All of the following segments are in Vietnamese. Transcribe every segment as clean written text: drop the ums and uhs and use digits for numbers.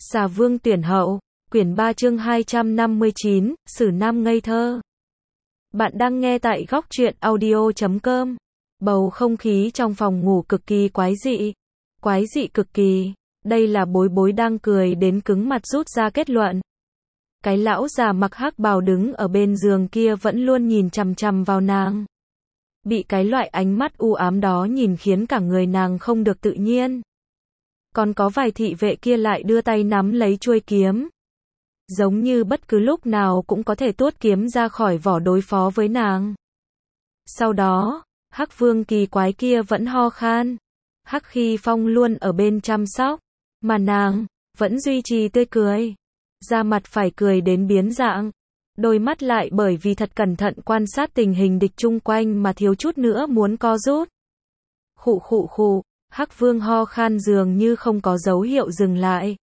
Xà Vương tuyển hậu, quyển 3 chương 259, Sử Nam ngây thơ. Bạn đang nghe tại góc truyện audio.com. Bầu không khí trong phòng ngủ cực kỳ quái dị. Quái dị cực kỳ. Đây là Bối Bối đang cười đến cứng mặt rút ra kết luận. Cái lão già mặc hắc bào đứng ở bên giường kia vẫn luôn nhìn chằm chằm vào nàng. Bị cái loại ánh mắt u ám đó nhìn khiến cả người nàng không được tự nhiên. Còn có vài thị vệ kia lại đưa tay nắm lấy chuôi kiếm. Giống như bất cứ lúc nào cũng có thể tuốt kiếm ra khỏi vỏ đối phó với nàng. Sau đó, Hắc Vương kỳ quái kia vẫn ho khan. Hắc Khi Phong luôn ở bên chăm sóc, mà nàng vẫn duy trì tươi cười. Da mặt phải cười đến biến dạng, đôi mắt lại bởi vì thật cẩn thận quan sát tình hình địch chung quanh mà thiếu chút nữa muốn co rút. Khụ khụ khụ, Hắc Vương ho khan dường như không có dấu hiệu dừng lại.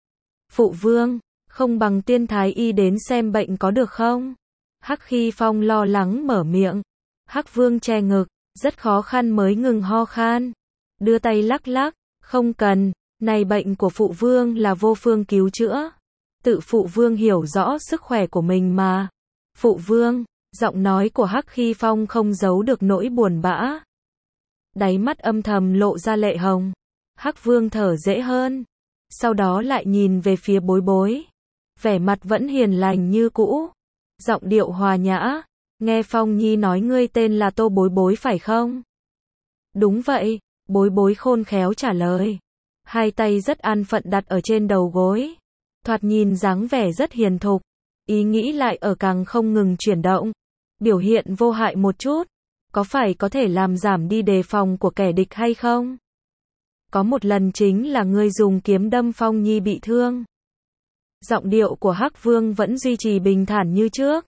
Phụ vương, không bằng Tiên Thái Y đến xem bệnh có được không? Hắc Khi Phong lo lắng mở miệng. Hắc Vương che ngực, rất khó khăn mới ngừng ho khan. Đưa tay lắc lắc, không cần, này bệnh của phụ vương là vô phương cứu chữa. Tự phụ vương hiểu rõ sức khỏe của mình mà. Phụ vương, giọng nói của Hắc Khi Phong không giấu được nỗi buồn bã. Đáy mắt âm thầm lộ ra lệ hồng. Hắc Vương thở dễ hơn. Sau đó lại nhìn về phía Bối Bối. Vẻ mặt vẫn hiền lành như cũ. Giọng điệu hòa nhã. Nghe Phong Nhi nói ngươi tên là Tô Bối Bối phải không? Đúng vậy, Bối Bối khôn khéo trả lời. Hai tay rất an phận đặt ở trên đầu gối. Thoạt nhìn dáng vẻ rất hiền thục. Ý nghĩ lại ở càng không ngừng chuyển động. Biểu hiện vô hại một chút. Có phải có thể làm giảm đi đề phòng của kẻ địch hay không? Có một lần chính là ngươi dùng kiếm đâm Phong Nhi bị thương. Giọng điệu của Hắc Vương vẫn duy trì bình thản như trước.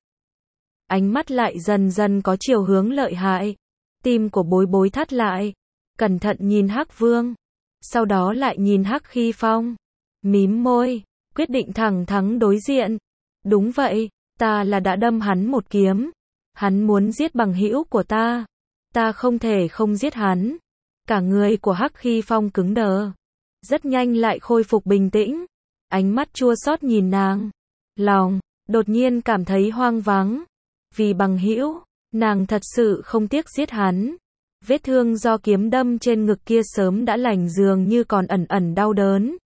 Ánh mắt lại dần dần có chiều hướng lợi hại. Tim của Bối Bối thắt lại. Cẩn thận nhìn Hắc Vương. Sau đó lại nhìn Hắc Khi Phong. Mím môi, quyết định thẳng thắn đối diện. Đúng vậy, ta là đã đâm hắn một kiếm. Hắn muốn giết bằng hữu của ta. Ta không thể không giết hắn. Cả người của Hắc Khi Phong cứng đờ. Rất nhanh lại khôi phục bình tĩnh. Ánh mắt chua xót nhìn nàng. Lòng, đột nhiên cảm thấy hoang vắng. Vì bằng hữu, nàng thật sự không tiếc giết hắn. Vết thương do kiếm đâm trên ngực kia sớm đã lành dường như còn ẩn ẩn đau đớn.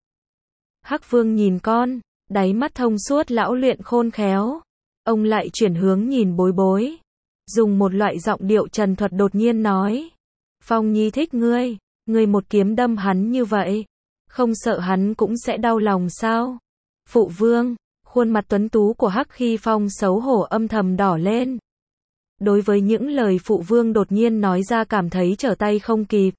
Hắc Vương nhìn con, đáy mắt thông suốt lão luyện khôn khéo. Ông lại chuyển hướng nhìn Bối Bối. Dùng một loại giọng điệu trần thuật đột nhiên nói. Phong Nhi thích ngươi, ngươi một kiếm đâm hắn như vậy. Không sợ hắn cũng sẽ đau lòng sao? Phụ vương, khuôn mặt tuấn tú của Hắc Khi Phong xấu hổ âm thầm đỏ lên. Đối với những lời phụ vương đột nhiên nói ra cảm thấy trở tay không kịp.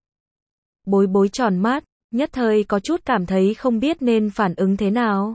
Bối Bối tròn mắt, nhất thời có chút cảm thấy không biết nên phản ứng thế nào.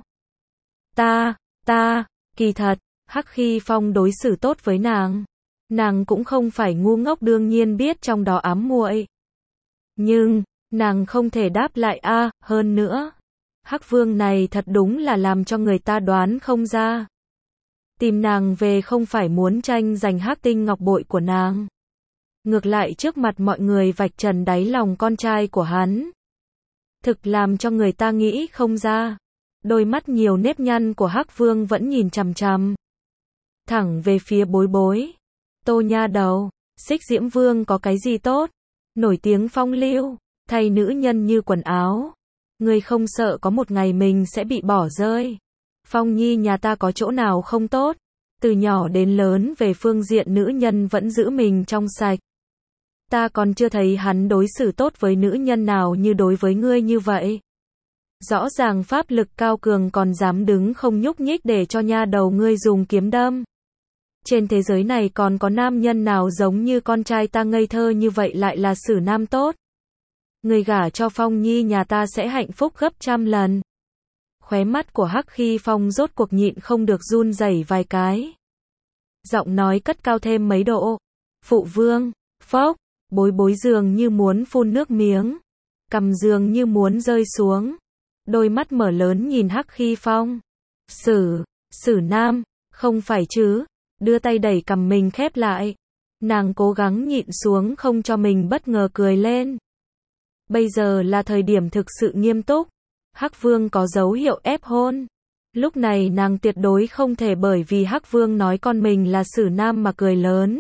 Kỳ thật, Hắc Khi Phong đối xử tốt với nàng. Nàng cũng không phải ngu ngốc đương nhiên biết trong đó ám muội. Nhưng, nàng không thể đáp lại hơn nữa. Hắc Vương này thật đúng là làm cho người ta đoán không ra. Tìm nàng về không phải muốn tranh giành Hắc Tinh ngọc bội của nàng. Ngược lại trước mặt mọi người vạch trần đáy lòng con trai của hắn. Thực làm cho người ta nghĩ không ra. Đôi mắt nhiều nếp nhăn của Hắc Vương vẫn nhìn chằm chằm thẳng về phía Bối Bối. Tô nha đầu, Xích Diễm Vương có cái gì tốt? Nổi tiếng phong lưu, thay nữ nhân như quần áo. Ngươi không sợ có một ngày mình sẽ bị bỏ rơi. Phong Nhi nhà ta có chỗ nào không tốt? Từ nhỏ đến lớn về phương diện nữ nhân vẫn giữ mình trong sạch. Ta còn chưa thấy hắn đối xử tốt với nữ nhân nào như đối với ngươi như vậy. Rõ ràng pháp lực cao cường còn dám đứng không nhúc nhích để cho nha đầu ngươi dùng kiếm đâm. Trên thế giới này còn có nam nhân nào giống như con trai ta ngây thơ như vậy lại là Sử Nam tốt. Người gả cho Phong Nhi nhà ta sẽ hạnh phúc gấp trăm lần. Khóe mắt của Hắc Khi Phong rốt cuộc nhịn không được run rẩy vài cái. Giọng nói cất cao thêm mấy độ. Phụ vương, phốc, Bối Bối dường như muốn phun nước miếng. Cằm dường như muốn rơi xuống. Đôi mắt mở lớn nhìn Hắc Khi Phong. Sử Nam, không phải chứ? Đưa tay đẩy cằm mình khép lại. Nàng cố gắng nhịn xuống không cho mình bất ngờ cười lên. Bây giờ là thời điểm thực sự nghiêm túc. Hắc Vương có dấu hiệu ép hôn. Lúc này nàng tuyệt đối không thể bởi vì Hắc Vương nói con mình là Sử Nam mà cười lớn.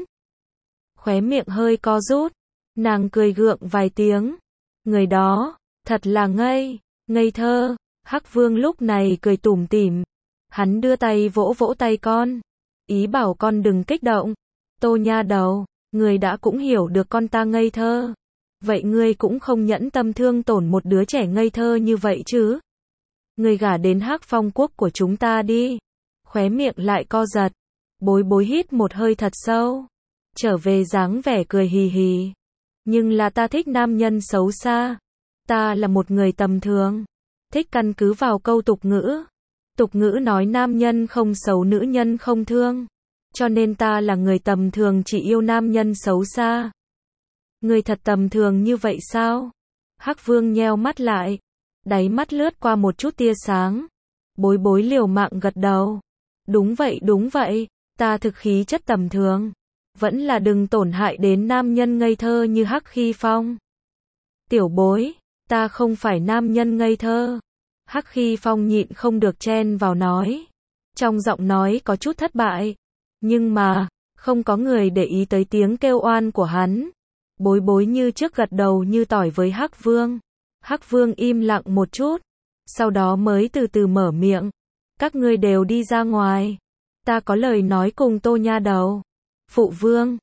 Khóe miệng hơi co rút, nàng cười gượng vài tiếng. Người đó, thật là ngây thơ. Hắc Vương lúc này cười tủm tỉm. Hắn đưa tay vỗ vỗ tay con. Ý bảo con đừng kích động. Tô nha đầu, người đã cũng hiểu được con ta ngây thơ. Vậy ngươi cũng không nhẫn tâm thương tổn một đứa trẻ ngây thơ như vậy chứ. Ngươi gả đến Hắc Phong quốc của chúng ta đi. Khóe miệng lại co giật. Bối bối hít một hơi thật sâu. Trở về dáng vẻ cười hì hì. Nhưng là ta thích nam nhân xấu xa. Ta là một người tầm thường. Thích căn cứ vào câu tục ngữ. Tục ngữ nói nam nhân không xấu nữ nhân không thương. Cho nên ta là người tầm thường chỉ yêu nam nhân xấu xa. Người thật tầm thường như vậy sao? Hắc Vương nheo mắt lại. Đáy mắt lướt qua một chút tia sáng. Bối bối liều mạng gật đầu. Đúng vậy, ta thực khí chất tầm thường. Vẫn là đừng tổn hại đến nam nhân ngây thơ như Hắc Khi Phong. Tiểu bối, ta không phải nam nhân ngây thơ. Hắc Khi Phong nhịn không được chen vào nói. Trong giọng nói có chút thất bại. Nhưng mà, không có người để ý tới tiếng kêu oan của hắn. Bối bối như trước gật đầu như tỏi với Hắc Vương. Hắc Vương im lặng một chút. Sau đó mới từ từ mở miệng. Các ngươi đều đi ra ngoài. Ta có lời nói cùng Tô nha đầu. Phụ vương,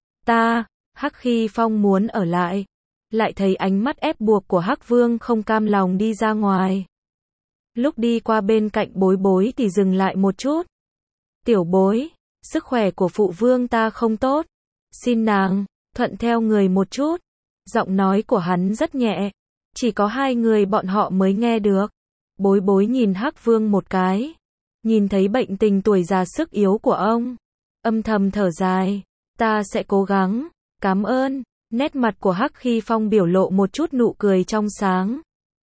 Hắc Khi Phong muốn ở lại. Lại thấy ánh mắt ép buộc của Hắc Vương không cam lòng đi ra ngoài. Lúc đi qua bên cạnh bối bối thì dừng lại một chút. Tiểu bối, sức khỏe của phụ vương ta không tốt. Xin nàng, thuận theo người một chút. Giọng nói của hắn rất nhẹ. Chỉ có hai người bọn họ mới nghe được. Bối bối nhìn Hắc Vương một cái. Nhìn thấy bệnh tình tuổi già sức yếu của ông. Âm thầm thở dài. Ta sẽ cố gắng. Cảm ơn. Nét mặt của Hắc Khi Phong biểu lộ một chút nụ cười trong sáng.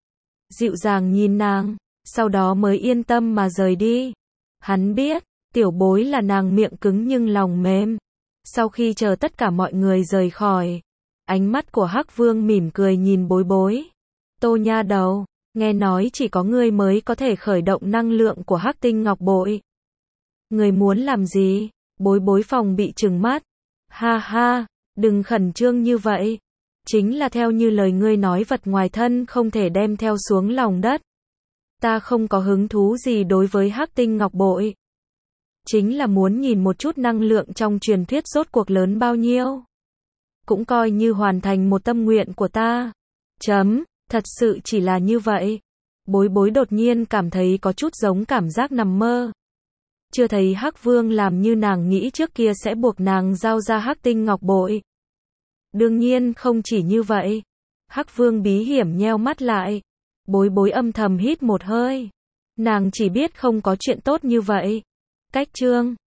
Dịu dàng nhìn nàng. Sau đó mới yên tâm mà rời đi. Hắn biết, tiểu bối là nàng miệng cứng nhưng lòng mềm. Sau khi chờ tất cả mọi người rời khỏi, ánh mắt của Hắc Vương mỉm cười nhìn bối bối. Tô nha đầu, nghe nói chỉ có ngươi mới có thể khởi động năng lượng của Hắc Tinh Ngọc Bội. Ngươi muốn làm gì? Bối bối phòng bị trừng mắt. Ha ha, đừng khẩn trương như vậy. Chính là theo như lời ngươi nói vật ngoài thân không thể đem theo xuống lòng đất. Ta không có hứng thú gì đối với Hắc Tinh Ngọc Bội. Chính là muốn nhìn một chút năng lượng trong truyền thuyết rốt cuộc lớn bao nhiêu. Cũng coi như hoàn thành một tâm nguyện của ta. Thật sự chỉ là như vậy. Bối bối đột nhiên cảm thấy có chút giống cảm giác nằm mơ. Chưa thấy Hắc Vương làm như nàng nghĩ trước kia sẽ buộc nàng giao ra Hắc Tinh Ngọc Bội. Đương nhiên không chỉ như vậy. Hắc Vương bí hiểm nheo mắt lại. Bối bối âm thầm hít một hơi. Nàng chỉ biết không có chuyện tốt như vậy. Cách chương